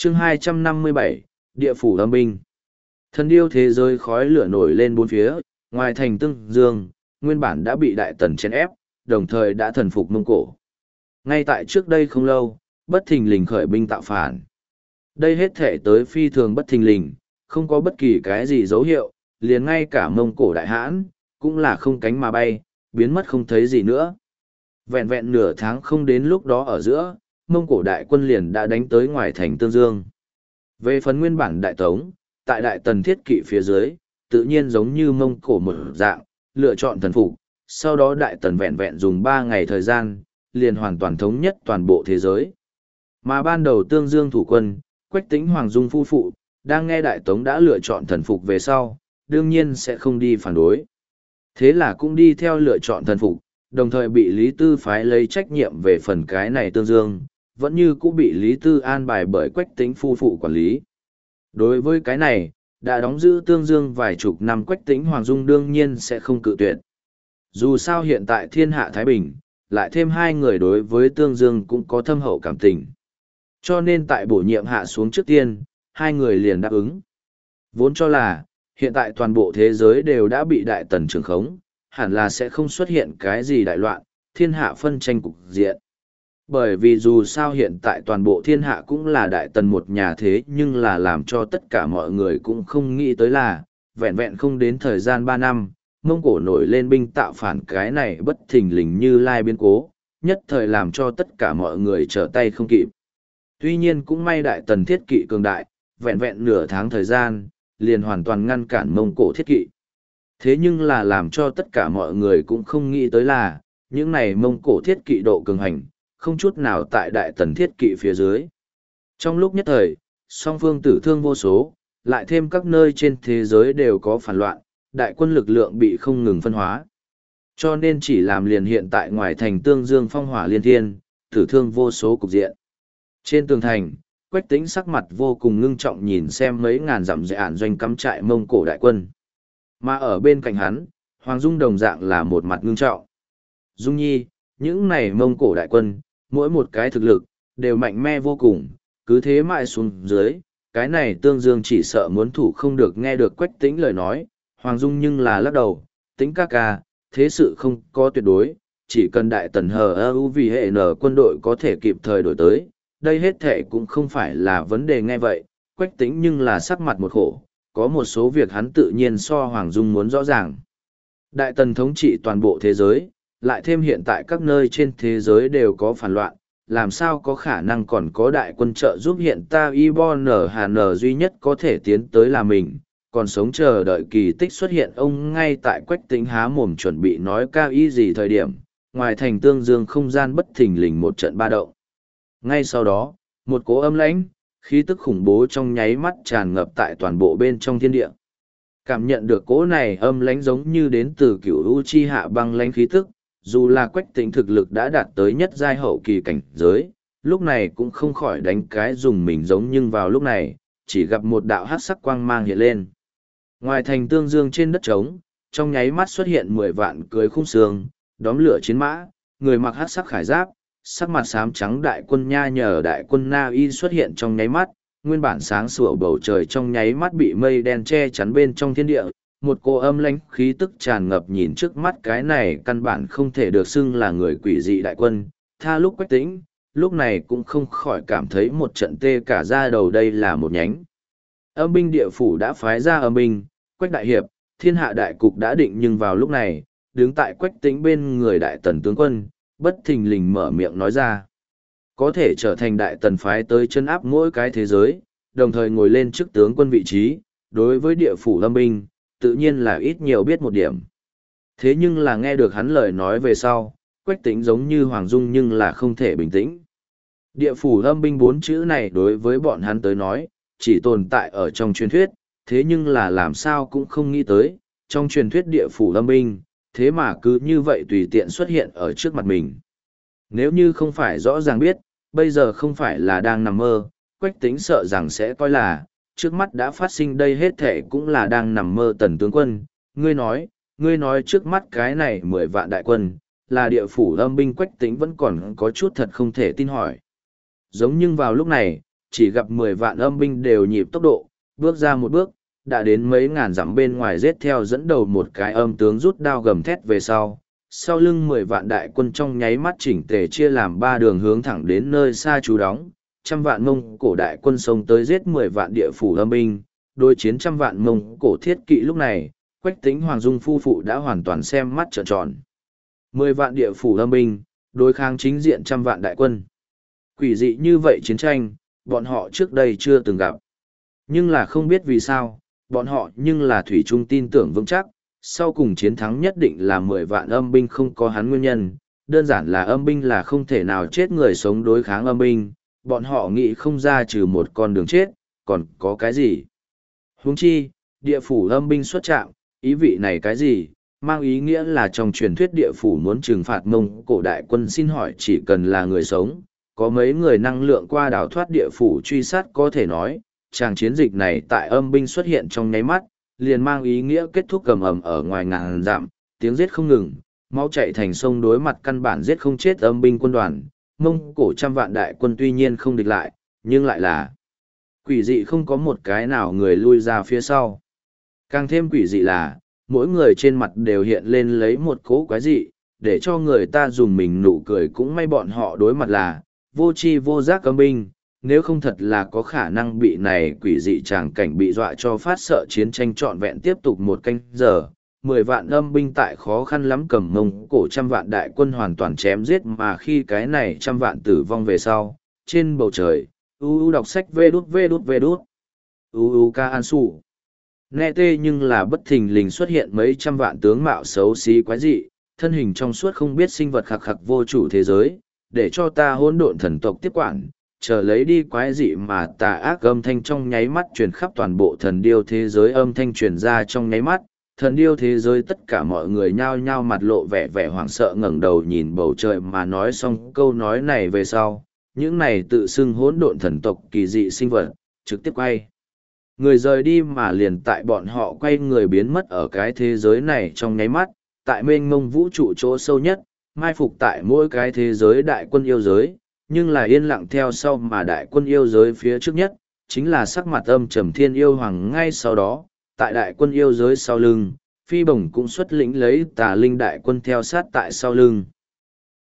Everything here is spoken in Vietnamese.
Chương 257, Địa phủ âm binh. Thần điêu thế giới khói lửa nổi lên bốn phía, ngoài thành Tương Dương, nguyên bản đã bị Đại Tần chèn ép, đồng thời đã thần phục Mông Cổ. Ngay tại trước đây không lâu, bất thình lình khởi binh tạo phản. Đây hết thể tới phi thường bất thình lình, không có bất kỳ cái gì dấu hiệu, liền ngay cả Mông Cổ đại hãn, cũng là không cánh mà bay, biến mất không thấy gì nữa. Vẹn vẹn nửa tháng không đến lúc đó ở giữa, Mông Cổ đại quân liền đã đánh tới ngoài thành Tương Dương. Về phần nguyên bản đại tống, tại Đại Tần thiết kỵ phía dưới, tự nhiên giống như Mông Cổ một dạng, lựa chọn thần phục, sau đó Đại Tần vẹn vẹn dùng 3 ngày thời gian, liền hoàn toàn thống nhất toàn bộ thế giới. Mà ban đầu Tương Dương thủ quân, Quách Tĩnh Hoàng Dung phu phụ, đang nghe Đại Tống đã lựa chọn thần phục về sau, đương nhiên sẽ không đi phản đối. Thế là cũng đi theo lựa chọn thần phục, đồng thời bị Lý Tư phái lấy trách nhiệm về phần cái này Tương Dương, vẫn như cũng bị Lý Tư an bài bởi Quách Tĩnh phu phụ quản lý. Đối với cái này, đã đóng giữ Tương Dương vài chục năm Quách Tĩnh Hoàng Dung đương nhiên sẽ không cự tuyệt. Dù sao hiện tại thiên hạ Thái Bình, lại thêm hai người đối với Tương Dương cũng có thâm hậu cảm tình. Cho nên tại bổ nhiệm hạ xuống trước tiên, hai người liền đáp ứng. Vốn cho là, hiện tại toàn bộ thế giới đều đã bị Đại Tần trưởng khống, hẳn là sẽ không xuất hiện cái gì đại loạn, thiên hạ phân tranh cục diện. Bởi vì dù sao hiện tại toàn bộ thiên hạ cũng là Đại Tần một nhà thế nhưng là làm cho tất cả mọi người cũng không nghĩ tới là, vẹn vẹn không đến thời gian 3 năm, Mông Cổ nổi lên binh tạo phản cái này bất thình lình như lai biến cố, nhất thời làm cho tất cả mọi người trở tay không kịp. Tuy nhiên cũng may Đại Tần thiết kỵ cường đại, vẹn vẹn nửa tháng thời gian, liền hoàn toàn ngăn cản Mông Cổ thiết kỵ. Thế nhưng là làm cho tất cả mọi người cũng không nghĩ tới là, những này Mông Cổ thiết kỵ độ cường hành, không chút nào tại Đại Tần thiết kỵ phía dưới. Trong lúc nhất thời, song phương tử thương vô số, lại thêm các nơi trên thế giới đều có phản loạn, đại quân lực lượng bị không ngừng phân hóa. Cho nên chỉ làm liền hiện tại ngoài thành Tương Dương phong hỏa liên thiên, tử thương vô số cục diện. Trên tường thành, Quách Tĩnh sắc mặt vô cùng ngưng trọng nhìn xem mấy ngàn dặm dẻ ản doanh cắm trại Mông Cổ đại quân. Mà ở bên cạnh hắn, Hoàng Dung đồng dạng là một mặt ngưng trọng. Dung Nhi, những này Mông Cổ đại quân, mỗi một cái thực lực, đều mạnh mẽ vô cùng, cứ thế mãi xuống dưới, cái này Tương Dương chỉ sợ muốn thủ không được nghe được Quách Tĩnh lời nói, Hoàng Dung nhưng là lắc đầu, Tĩnh ca ca, thế sự không có tuyệt đối, chỉ cần Đại Tần HU vì hệ nở quân đội có thể kịp thời đổi tới, đây hết thể cũng không phải là vấn đề nghe vậy, Quách Tĩnh nhưng là sắc mặt một khổ, có một số việc hắn tự nhiên so Hoàng Dung muốn rõ ràng. Đại Tần thống trị toàn bộ thế giới, lại thêm hiện tại các nơi trên thế giới đều có phản loạn, làm sao có khả năng còn có đại quân trợ giúp hiện ta Ibn Hàn duy nhất có thể tiến tới là mình, còn sống chờ đợi kỳ tích xuất hiện ông ngay tại Quách Tĩnh há mồm chuẩn bị nói cao ý gì thời điểm, ngoài thành Tương Dương không gian bất thình lình một trận ba động. Ngay sau đó, một cỗ âm lãnh, khí tức khủng bố trong nháy mắt tràn ngập tại toàn bộ bên trong thiên địa. Cảm nhận được cỗ này âm lãnh giống như đến từ cửu u chi hạ băng lãnh khí tức, dù là Quách Tĩnh thực lực đã đạt tới nhất giai hậu kỳ cảnh giới, lúc này cũng không khỏi đánh cái dùng mình giống nhưng vào lúc này, chỉ gặp một đạo hắc sắc quang mang hiện lên. Ngoài thành Tương Dương trên đất trống, trong nháy mắt xuất hiện 10 vạn cưới khung xương, đóm lửa chiến mã, người mặc hắc sắc khải giáp, sắc mặt xám trắng đại quân nha nhờ đại quân Na Y xuất hiện trong nháy mắt, nguyên bản sáng sủa bầu trời trong nháy mắt bị mây đen che chắn bên trong thiên địa, một cô âm lãnh khí tức tràn ngập nhìn trước mắt cái này căn bản không thể được xưng là người quỷ dị đại quân, tha lúc Quách Tĩnh, lúc này cũng không khỏi cảm thấy một trận tê cả da đầu đây là một nhánh. Âm binh địa phủ đã phái ra âm binh, Quách đại hiệp, thiên hạ đại cục đã định nhưng vào lúc này, đứng tại Quách Tĩnh bên người Đại Tần tướng quân, bất thình lình mở miệng nói ra. Có thể trở thành Đại Tần phái tới chân áp mỗi cái thế giới, đồng thời ngồi lên chức tướng quân vị trí, đối với địa phủ âm binh, tự nhiên là ít nhiều biết một điểm. Thế nhưng là nghe được hắn lời nói về sau, Quách Tĩnh giống như Hoàng Dung nhưng là không thể bình tĩnh. Địa phủ âm binh 4 chữ này đối với bọn hắn tới nói, chỉ tồn tại ở trong truyền thuyết, thế nhưng là làm sao cũng không nghĩ tới, trong truyền thuyết địa phủ âm binh, thế mà cứ như vậy tùy tiện xuất hiện ở trước mặt mình. Nếu như không phải rõ ràng biết, bây giờ không phải là đang nằm mơ, Quách Tĩnh sợ rằng sẽ coi là, trước mắt đã phát sinh đây hết thể cũng là đang nằm mơ. Tần tướng quân, ngươi nói trước mắt cái này 10 vạn đại quân, là địa phủ âm binh. Quách Tĩnh vẫn còn có chút thật không thể tin hỏi. Giống nhưng vào lúc này, chỉ gặp 10 vạn âm binh đều nhịp tốc độ, bước ra một bước, đã đến mấy ngàn dặm bên ngoài giết theo dẫn đầu một cái âm tướng rút đao gầm thét về sau lưng 10 vạn đại quân trong nháy mắt chỉnh tề chia làm 3 đường hướng thẳng đến nơi xa trú đóng, trăm vạn Mông Cổ đại quân xông tới giết 10 vạn địa phủ âm binh, đối chiến trăm vạn Mông Cổ thiết kỵ lúc này, Quách Tĩnh Hoàng Dung phu phụ đã hoàn toàn xem mắt trợn tròn. 10 vạn địa phủ âm binh, đối kháng chính diện trăm vạn đại quân. Quỷ dị như vậy chiến tranh, bọn họ trước đây chưa từng gặp. Nhưng là không biết vì sao, bọn họ nhưng là thủy chung tin tưởng vững chắc, sau cùng chiến thắng nhất định là 10 vạn âm binh không có hắn nguyên nhân, đơn giản là âm binh là không thể nào chết người sống đối kháng âm binh, bọn họ nghĩ không ra trừ một con đường chết, còn có cái gì. Huống chi, địa phủ âm binh xuất trạng, ý vị này cái gì, mang ý nghĩa là trong truyền thuyết địa phủ muốn trừng phạt Mông Cổ đại quân, xin hỏi chỉ cần là người sống, có mấy người năng lượng qua đảo thoát địa phủ truy sát có thể nói, tràng chiến dịch này tại âm binh xuất hiện trong nháy mắt, liền mang ý nghĩa kết thúc cầm ầm ở ngoài ngàn dặm, tiếng giết không ngừng, máu chạy thành sông, đối mặt căn bản giết không chết âm binh quân đoàn, Mông Cổ trăm vạn đại quân tuy nhiên không địch lại, nhưng lại là quỷ dị, không có một cái nào người lui ra phía sau. Càng thêm quỷ dị là, mỗi người trên mặt đều hiện lên lấy một cố quái dị, để cho người ta dùng mình nụ cười, cũng may bọn họ đối mặt là vô tri vô giác âm binh, nếu không thật là có khả năng bị này quỷ dị tràng cảnh bị dọa cho phát sợ. Chiến tranh trọn vẹn tiếp tục một canh giờ, 10 vạn âm binh tại khó khăn lắm cầm Mông Cổ trăm vạn đại quân hoàn toàn chém giết, mà khi cái này trăm vạn tử vong về sau, trên bầu trời, đọc sách vê đút, ca an su. Nghe tê nhưng là bất thình lình xuất hiện mấy trăm vạn tướng mạo xấu xí quái dị, thân hình trong suốt không biết sinh vật khặc khặc vô chủ thế giới, để cho ta hỗn độn thần tộc tiếp quản, chờ lấy đi quái dị mà tà ác âm thanh trong nháy mắt truyền khắp toàn bộ thần điêu thế giới, âm thanh truyền ra trong nháy mắt, thần điêu thế giới tất cả mọi người nhao nhao mặt lộ vẻ vẻ hoảng sợ ngẩng đầu nhìn bầu trời, mà nói xong câu nói này về sau, những này tự xưng hỗn độn thần tộc kỳ dị sinh vật, trực tiếp quay người rời đi, mà liền tại bọn họ quay người biến mất ở cái thế giới này trong nháy mắt, tại mênh mông vũ trụ chỗ sâu nhất, mai phục tại mỗi cái thế giới đại quân yêu giới, nhưng là yên lặng theo sau, mà đại quân yêu giới phía trước nhất, chính là sắc mặt âm trầm Thiên Yêu Hoàng. Ngay sau đó, tại đại quân yêu giới sau lưng, Phi Bồng cũng xuất lĩnh lấy Tà Linh đại quân theo sát tại sau lưng.